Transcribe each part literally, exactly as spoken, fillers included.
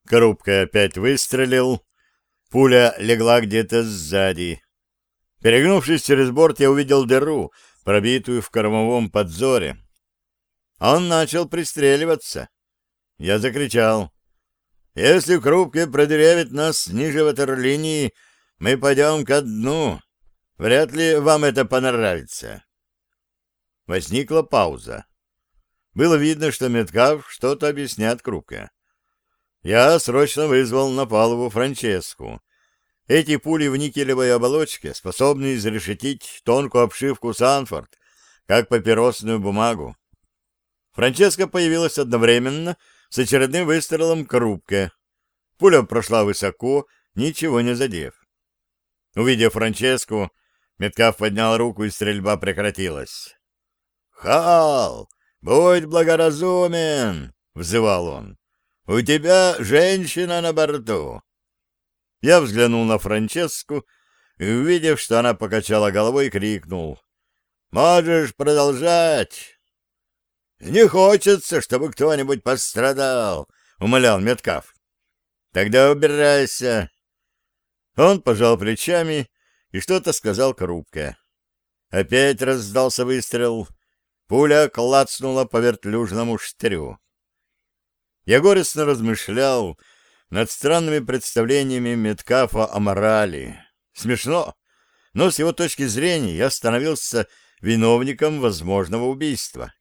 Коробка опять выстрелил. Пуля легла где-то сзади. Перегнувшись через борт, я увидел дыру, пробитую в кормовом подзоре. Он начал пристреливаться. Я закричал: «Если Крупке продырявит нас ниже ватерлинии, мы пойдем ко дну. Вряд ли вам это понравится». Возникла пауза. Было видно, что Меткав что-то объясняет Крупке. Я срочно вызвал на палубу Франческу. Эти пули в никелевой оболочке способны изрешетить тонкую обшивку Санфорд, как папиросную бумагу. Франческа появилась одновременно с очередным выстрелом Крупке. Пуля прошла высоко, ничего не задев. Увидев Франческу, Меткав поднял руку, и стрельба прекратилась. «Хал, будь благоразумен!» — взывал он. «У тебя женщина на борту!» Я взглянул на Франческу и, увидев, что она покачала головой, крикнул: «Можешь продолжать!» «Не хочется, чтобы кто-нибудь пострадал», — умолял Меткав. «Тогда убирайся». Он пожал плечами и что-то сказал Крупке. Опять раздался выстрел. Пуля клацнула по вертлюжному штырю. Я горестно размышлял над странными представлениями Меткафа о морали. Смешно, но с его точки зрения я становился виновником возможного убийства.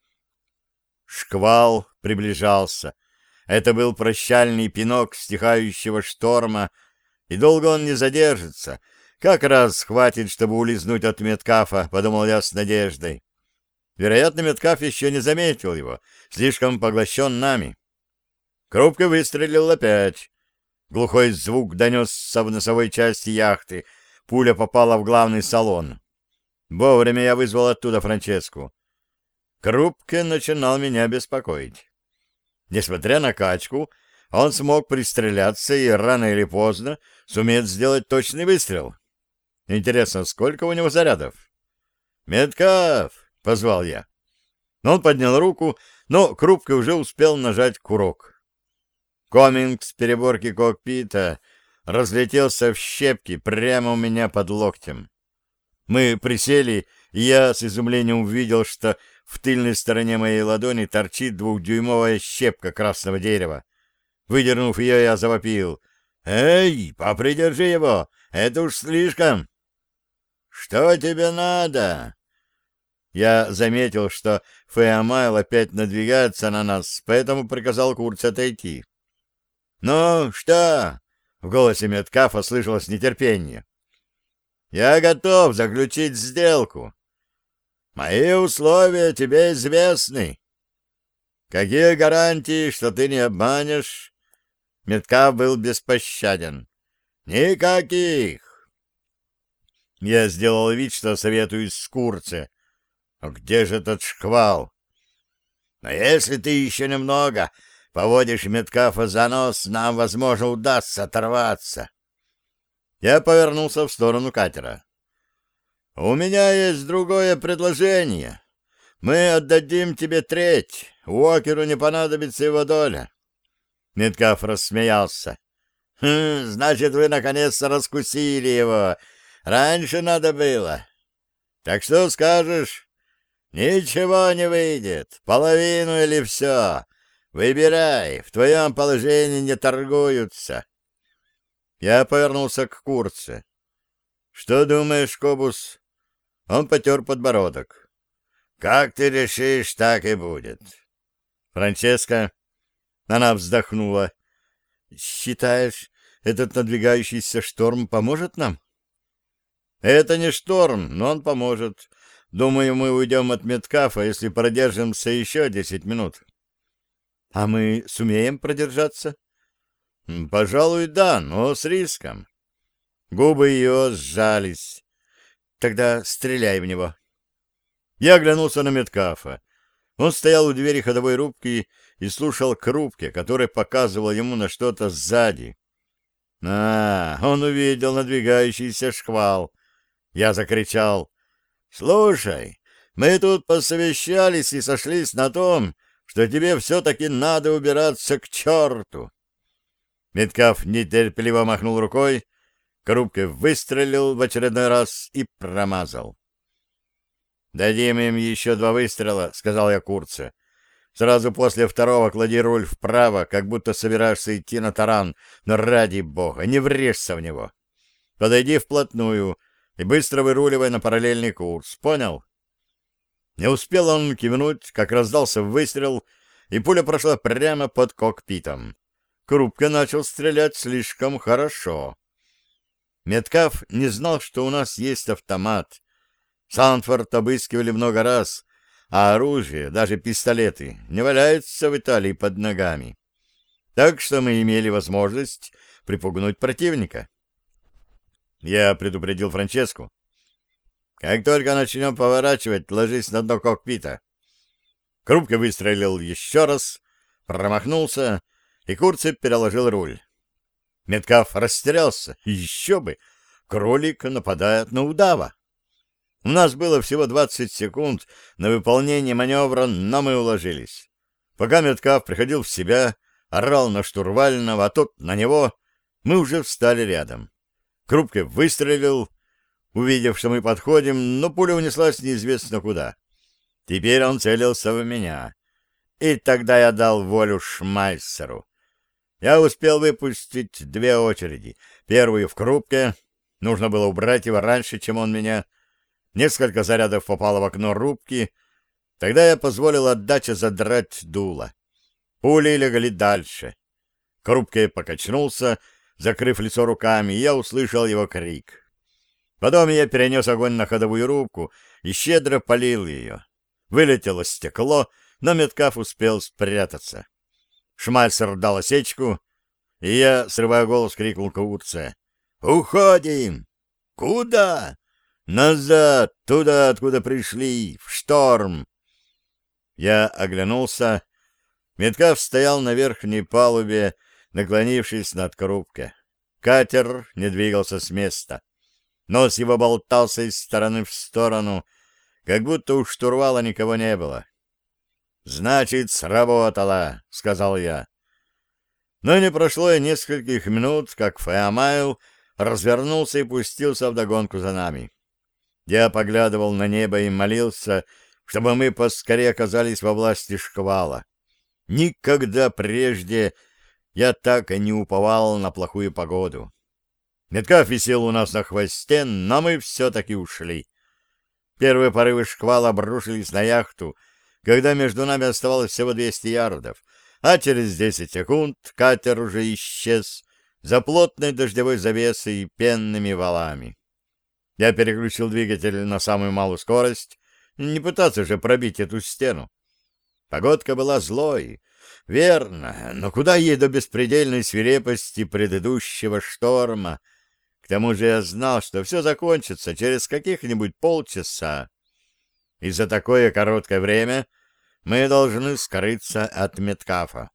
Шквал приближался. Это был прощальный пинок стихающего шторма, и долго он не задержится. Как раз хватит, чтобы улизнуть от Меткафа, подумал я с надеждой. Вероятно, Меткаф еще не заметил его, слишком поглощен нами. Крупка выстрелил опять. Глухой звук донесся в носовой части яхты. Пуля попала в главный салон. Вовремя я вызвал оттуда Франческу. Крупке начинал меня беспокоить. Несмотря на качку, он смог пристреляться и рано или поздно сумеет сделать точный выстрел. Интересно, сколько у него зарядов? «Меткав!» — позвал я. Он поднял руку, но Крупке уже успел нажать курок. Коминг с переборки кокпита разлетелся в щепки прямо у меня под локтем. Мы присели, и я с изумлением увидел, что в тыльной стороне моей ладони торчит двухдюймовая щепка красного дерева. Выдернув ее, я завопил: «Эй, попридержи его! Это уж слишком!» «Что тебе надо?» Я заметил, что Феомайл опять надвигается на нас, поэтому приказал Курцу отойти. «Ну, что?» — в голосе Меткафа слышалось нетерпение. «Я готов заключить сделку. Мои условия тебе известны. Какие гарантии, что ты не обманешь?» Меткаф был беспощаден. «Никаких!» Я сделал вид, что советуюсь с Курце. «А где же этот шквал?» «Но если ты еще немного поводишь Меткафа за нос, нам, возможно, удастся оторваться». Я повернулся в сторону катера. «У меня есть другое предложение. Мы отдадим тебе треть. Уокеру не понадобится его доля». Меткаф рассмеялся. «Хм, значит, вы наконец-то раскусили его. Раньше надо было. Так что скажешь?» «Ничего не выйдет. Половину или все. Выбирай. В твоем положении не торгуются». Я повернулся к Курце. «Что думаешь, Кобус?» Он потер подбородок. «Как ты решишь, так и будет». «Франческа?» Она вздохнула. «Считаешь, этот надвигающийся шторм поможет нам?» «Это не шторм, но он поможет. Думаю, мы уйдем от Меткафа, если продержимся еще десять минут». «А мы сумеем продержаться?» «Пожалуй, да, но с риском». Губы ее сжались. «Тогда стреляй в него». Я оглянулся на Меткафа. Он стоял у двери ходовой рубки и слушал к рубке, который показывал ему на что-то сзади. А, он увидел надвигающийся шквал. Я закричал: «Слушай, мы тут посовещались и сошлись на том, что тебе все-таки надо убираться к черту». Меткав нетерпеливо махнул рукой, Крупке выстрелил в очередной раз и промазал. «Дадим им еще два выстрела», — сказал я Курце. «Сразу после второго клади руль вправо, как будто собираешься идти на таран, но ради бога, не врежься в него. Подойди вплотную и быстро выруливай на параллельный курс. Понял?» Не успел он кивнуть, как раздался выстрел, и пуля прошла прямо под кокпитом. Крупка начал стрелять слишком хорошо. Меткав не знал, что у нас есть автомат. Сандфорд обыскивали много раз, а оружие, даже пистолеты, не валяется в Италии под ногами. Так что мы имели возможность припугнуть противника. Я предупредил Франческу. «Как только начнем поворачивать, ложись на дно кокпита». Крупка выстрелил еще раз, промахнулся, и Курце переложил руль. Меткав растерялся. Еще бы! Кролик нападает на удава. У нас было всего двадцать секунд на выполнение маневра, но мы уложились. Пока Меткав приходил в себя, орал на штурвального, а тот на него, мы уже встали рядом. Крупка выстрелил, увидев, что мы подходим, но пуля унеслась неизвестно куда. Теперь он целился в меня. И тогда я дал волю Шмайсеру. Я успел выпустить две очереди. Первую в Крупке. Нужно было убрать его раньше, чем он меня. Несколько зарядов попало в окно рубки. Тогда я позволил отдаче задрать дуло. Пули легли дальше. Крупке покачнулся, закрыв лицо руками, и я услышал его крик. Потом я перенес огонь на ходовую рубку и щедро полил ее. Вылетело стекло, но Меткав успел спрятаться. Шмальцер дал осечку, и я, срывая голос, крикнул Курце: «Уходим!» «Куда?» «Назад, туда, откуда пришли, в шторм!» Я оглянулся. Меткав стоял на верхней палубе, наклонившись над Крупке. Катер не двигался с места. Нос его болтался из стороны в сторону, как будто у штурвала никого не было. «Значит, сработало», — сказал я. Но не прошло и нескольких минут, как Феомайл развернулся и пустился вдогонку за нами. Я поглядывал на небо и молился, чтобы мы поскорее оказались во власти шквала. Никогда прежде я так и не уповал на плохую погоду. Меткав висел у нас на хвосте, но мы все-таки ушли. Первые порывы шквала обрушились на яхту, когда между нами оставалось всего двести ярдов, а через десять секунд катер уже исчез за плотной дождевой завесой и пенными валами. Я переключил двигатель на самую малую скорость, не пытаться же пробить эту стену. Погодка была злой, верно, но куда ей до беспредельной свирепости предыдущего шторма? К тому же я знал, что все закончится через каких-нибудь полчаса. И за такое короткое время мы должны скрыться от Меткафа.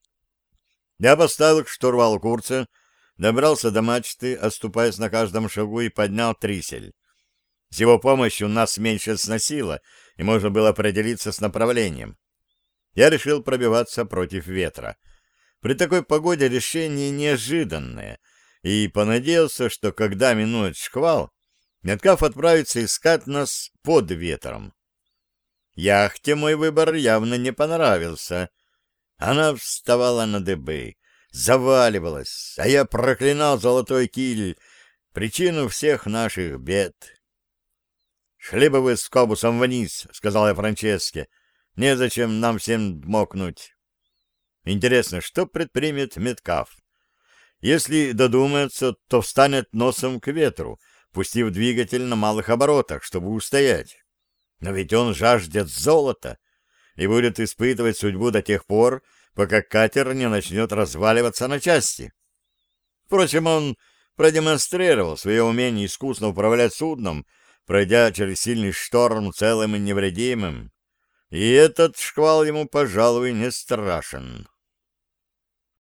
Я поставил к штурвалу Курца, добрался до мачты, оступаясь на каждом шагу, и поднял трисель. С его помощью нас меньше сносило, и можно было определиться с направлением. Я решил пробиваться против ветра. При такой погоде решение неожиданное, и понадеялся, что когда минует шквал, Меткаф отправится искать нас под ветром. Яхте мой выбор явно не понравился. Она вставала на дыбы, заваливалась, а я проклинал золотой киль, причину всех наших бед. «Шли бы вы с Кобусом вниз», — сказал я Франческе. «Незачем нам всем мокнуть». Интересно, что предпримет Меткаф? Если додумается, то встанет носом к ветру, пустив двигатель на малых оборотах, чтобы устоять. Но ведь он жаждет золота и будет испытывать судьбу до тех пор, пока катер не начнет разваливаться на части. Впрочем, он продемонстрировал свое умение искусно управлять судном, пройдя через сильный шторм целым и невредимым, и этот шквал ему, пожалуй, не страшен.